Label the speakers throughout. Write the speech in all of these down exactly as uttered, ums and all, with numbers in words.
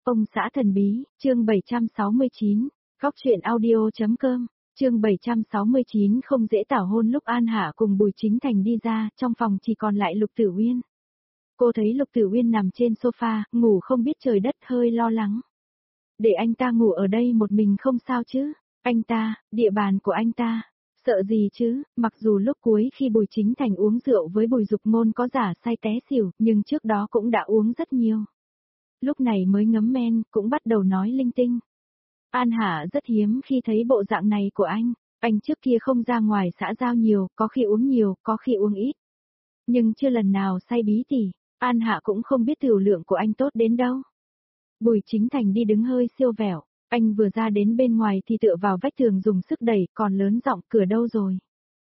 Speaker 1: Ông xã thần bí, chương bảy trăm sáu mươi chín, góc truyện audio.com, chương bảy trăm sáu mươi chín không dễ tảo hôn. Lúc An Hạ cùng Bùi Chính Thành đi ra, trong phòng chỉ còn lại Lục Tử Uyên. Cô thấy Lục Tử Uyên nằm trên sofa, ngủ không biết trời đất, hơi lo lắng. Để anh ta ngủ ở đây một mình không sao chứ? Anh ta, địa bàn của anh ta, sợ gì chứ? Mặc dù lúc cuối khi Bùi Chính Thành uống rượu với Bùi Dục Ngôn có giả say té xỉu, nhưng trước đó cũng đã uống rất nhiều. Lúc này mới ngấm men, cũng bắt đầu nói linh tinh. An Hạ rất hiếm khi thấy bộ dạng này của anh, anh trước kia không ra ngoài xã giao nhiều, có khi uống nhiều, có khi uống ít. Nhưng chưa lần nào say bí tỉ, An Hạ cũng không biết tiểu lượng của anh tốt đến đâu. Bùi Chính Thành đi đứng hơi siêu vẹo, anh vừa ra đến bên ngoài thì tựa vào vách tường dùng sức đẩy, còn lớn giọng cửa đâu rồi?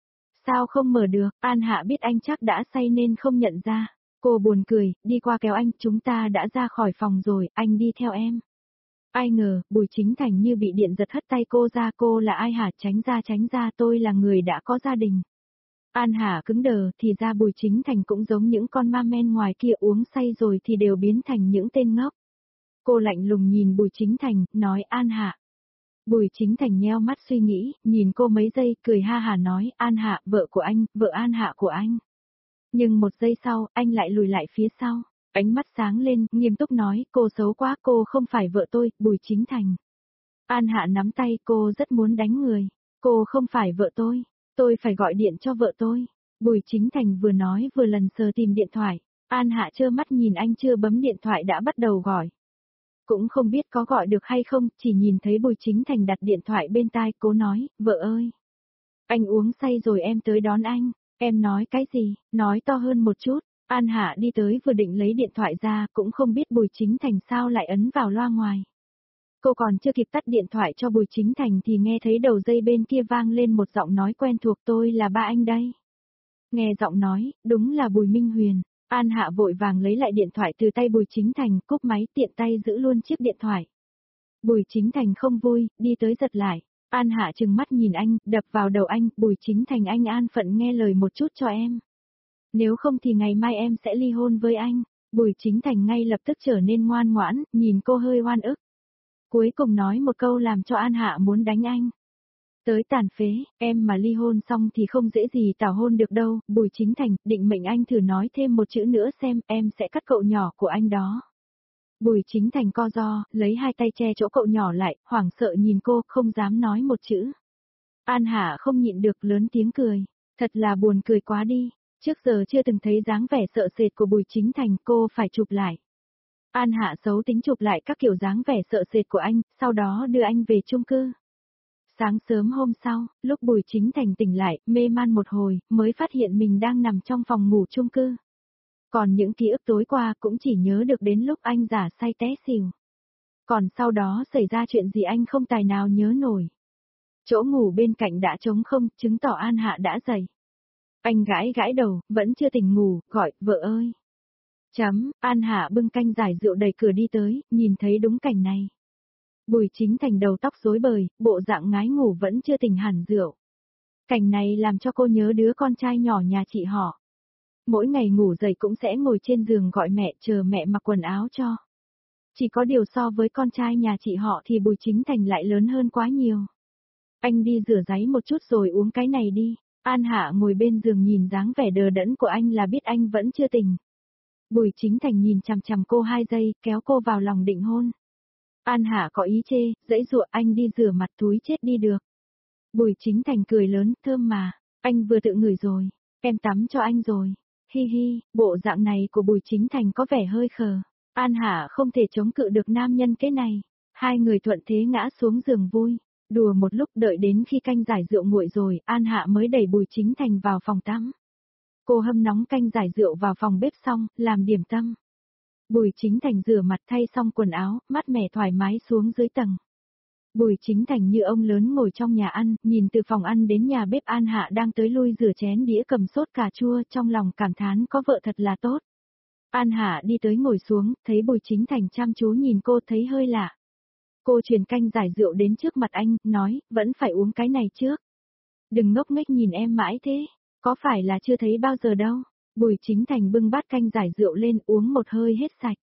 Speaker 1: Sao không mở được? An Hạ biết anh chắc đã say nên không nhận ra. Cô buồn cười, đi qua kéo anh, chúng ta đã ra khỏi phòng rồi, anh đi theo em. Ai ngờ, Bùi Chính Thành như bị điện giật hất tay cô ra. Cô là ai hả? Tránh ra tránh ra, tôi là người đã có gia đình. An Hạ cứng đờ, thì ra Bùi Chính Thành cũng giống những con ma men ngoài kia, uống say rồi thì đều biến thành những tên ngốc. Cô lạnh lùng nhìn Bùi Chính Thành, nói An Hạ. Bùi Chính Thành nheo mắt suy nghĩ, nhìn cô mấy giây, cười ha hà nói, An Hạ, vợ của anh, vợ An Hạ của anh. Nhưng một giây sau, anh lại lùi lại phía sau, ánh mắt sáng lên, nghiêm túc nói, cô xấu quá, cô không phải vợ tôi, Bùi Chính Thành. An Hạ nắm tay, cô rất muốn đánh người, cô không phải vợ tôi, tôi phải gọi điện cho vợ tôi. Bùi Chính Thành vừa nói vừa lần sờ tìm điện thoại, An Hạ trơ mắt nhìn anh chưa bấm điện thoại đã bắt đầu gọi. Cũng không biết có gọi được hay không, chỉ nhìn thấy Bùi Chính Thành đặt điện thoại bên tai, cố nói, vợ ơi. Anh uống say rồi em tới đón anh. Em nói cái gì? Nói to hơn một chút. An Hạ đi tới vừa định lấy điện thoại ra, cũng không biết Bùi Chính Thành sao lại ấn vào loa ngoài. Cô còn chưa kịp tắt điện thoại cho Bùi Chính Thành thì nghe thấy đầu dây bên kia vang lên một giọng nói quen thuộc, tôi là ba anh đây. Nghe giọng nói, đúng là Bùi Minh Huyền. An Hạ vội vàng lấy lại điện thoại từ tay Bùi Chính Thành, cúp máy, tiện tay giữ luôn chiếc điện thoại. Bùi Chính Thành không vui, đi tới giật lại. An Hạ trừng mắt nhìn anh, đập vào đầu anh, Bùi Chính Thành, anh an phận nghe lời một chút cho em. Nếu không thì ngày mai em sẽ ly hôn với anh. Bùi Chính Thành ngay lập tức trở nên ngoan ngoãn, nhìn cô hơi oan ức. Cuối cùng nói một câu làm cho An Hạ muốn đánh anh. Tới tàn phế, em mà ly hôn xong thì không dễ gì tảo hôn được đâu. Bùi Chính Thành, định mệnh anh thử nói thêm một chữ nữa xem, em sẽ cắt cậu nhỏ của anh đó. Bùi Chính Thành co ro, lấy hai tay che chỗ cậu nhỏ lại, hoảng sợ nhìn cô, không dám nói một chữ. An Hạ không nhịn được lớn tiếng cười, thật là buồn cười quá đi, trước giờ chưa từng thấy dáng vẻ sợ sệt của Bùi Chính Thành, cô phải chụp lại. An Hạ xấu tính chụp lại các kiểu dáng vẻ sợ sệt của anh, sau đó đưa anh về chung cư. Sáng sớm hôm sau, lúc Bùi Chính Thành tỉnh lại, mê man một hồi, mới phát hiện mình đang nằm trong phòng ngủ chung cư. Còn những ký ức tối qua cũng chỉ nhớ được đến lúc anh giả say té xỉu. Còn sau đó xảy ra chuyện gì anh không tài nào nhớ nổi. Chỗ ngủ bên cạnh đã trống không, chứng tỏ An Hạ đã dậy. Anh gãi gãi đầu, vẫn chưa tỉnh ngủ, gọi, vợ ơi. Chấm, An Hạ bưng canh giải rượu đẩy cửa đi tới, nhìn thấy đúng cảnh này. Bùi Chính Thành đầu tóc rối bời, bộ dạng ngái ngủ vẫn chưa tỉnh hẳn rượu. Cảnh này làm cho cô nhớ đứa con trai nhỏ nhà chị họ. Mỗi ngày ngủ dậy cũng sẽ ngồi trên giường gọi mẹ, chờ mẹ mặc quần áo cho. Chỉ có điều so với con trai nhà chị họ thì Bùi Chính Thành lại lớn hơn quá nhiều. Anh đi rửa ráy một chút rồi uống cái này đi. An Hạ ngồi bên giường nhìn dáng vẻ đờ đẫn của anh là biết anh vẫn chưa tỉnh. Bùi Chính Thành nhìn chằm chằm cô hai giây, kéo cô vào lòng định hôn. An Hạ có ý chê, dãy dụa, anh đi rửa mặt, túi chết đi được. Bùi Chính Thành cười lớn, thơm mà, anh vừa tự ngửi rồi, em tắm cho anh rồi. Hi hi, bộ dạng này của Bùi Chính Thành có vẻ hơi khờ. An Hạ không thể chống cự được nam nhân cái này. Hai người thuận thế ngã xuống giường vui. Đùa một lúc, đợi đến khi canh giải rượu nguội rồi, An Hạ mới đẩy Bùi Chính Thành vào phòng tắm. Cô hâm nóng canh giải rượu vào phòng bếp xong, làm điểm tâm. Bùi Chính Thành rửa mặt thay xong quần áo, mát mẻ thoải mái xuống dưới tầng. Bùi Chính Thành như ông lớn ngồi trong nhà ăn, nhìn từ phòng ăn đến nhà bếp. An Hạ đang tới lui rửa chén đĩa cầm sốt cà chua, trong lòng cảm thán có vợ thật là tốt. An Hạ đi tới ngồi xuống, thấy Bùi Chính Thành chăm chú nhìn cô, thấy hơi lạ. Cô truyền canh giải rượu đến trước mặt anh, nói, vẫn phải uống cái này trước. Đừng ngốc nghếch nhìn em mãi thế, có phải là chưa thấy bao giờ đâu. Bùi Chính Thành bưng bát canh giải rượu lên, uống một hơi hết sạch.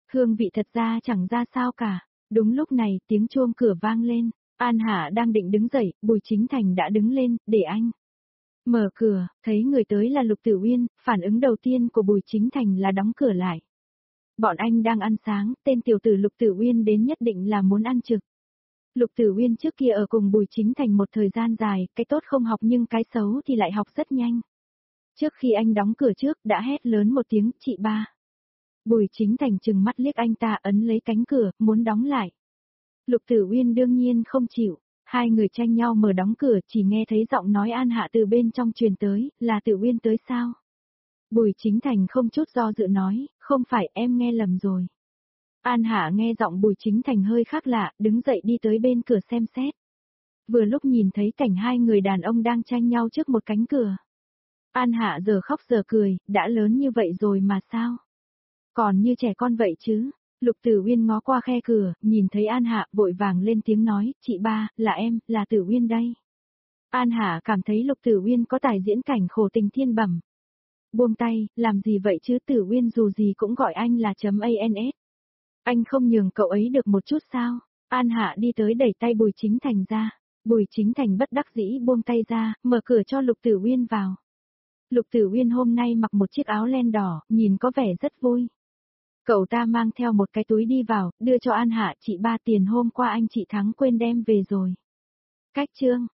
Speaker 1: hương vị thật ra chẳng ra sao cả. Đúng lúc này, tiếng chuông cửa vang lên. An Hạ đang định đứng dậy, Bùi Chính Thành đã đứng lên, để anh. Mở cửa, thấy người tới là Lục Tử Uyên, phản ứng đầu tiên của Bùi Chính Thành là đóng cửa lại. Bọn anh đang ăn sáng, tên tiểu tử Lục Tử Uyên đến nhất định là muốn ăn trực. Lục Tử Uyên trước kia ở cùng Bùi Chính Thành một thời gian dài, cái tốt không học nhưng cái xấu thì lại học rất nhanh. Trước khi anh đóng cửa trước đã hét lớn một tiếng, chị ba. Bùi Chính Thành trừng mắt liếc anh ta ấn lấy cánh cửa, muốn đóng lại. Lục Tử Uyên đương nhiên không chịu, hai người tranh nhau mở đóng cửa chỉ nghe thấy giọng nói An Hạ từ bên trong truyền tới, là Tử Uyên tới sao? Bùi Chính Thành không chút do dự nói, không phải em nghe lầm rồi. An Hạ nghe giọng Bùi Chính Thành hơi khác lạ, đứng dậy đi tới bên cửa xem xét. Vừa lúc nhìn thấy cảnh hai người đàn ông đang tranh nhau trước một cánh cửa. An Hạ giờ khóc giờ cười, đã lớn như vậy rồi mà sao? Còn như trẻ con vậy chứ? Lục Tử Uyên ngó qua khe cửa, nhìn thấy An Hạ vội vàng lên tiếng nói, chị ba, là em, là Tử Uyên đây. An Hạ cảm thấy Lục Tử Uyên có tài diễn cảnh khổ tình thiên bẩm. Buông tay, làm gì vậy chứ, Tử Uyên dù gì cũng gọi anh là chấm ans. Anh không nhường cậu ấy được một chút sao? An Hạ đi tới đẩy tay Bùi Chính Thành ra. Bùi Chính Thành bất đắc dĩ buông tay ra, mở cửa cho Lục Tử Uyên vào. Lục Tử Uyên hôm nay mặc một chiếc áo len đỏ, nhìn có vẻ rất vui. Cậu ta mang theo một cái túi đi vào, đưa cho An Hạ, chị ba tiền hôm qua anh chị Thắng quên đem về rồi. Cách chương.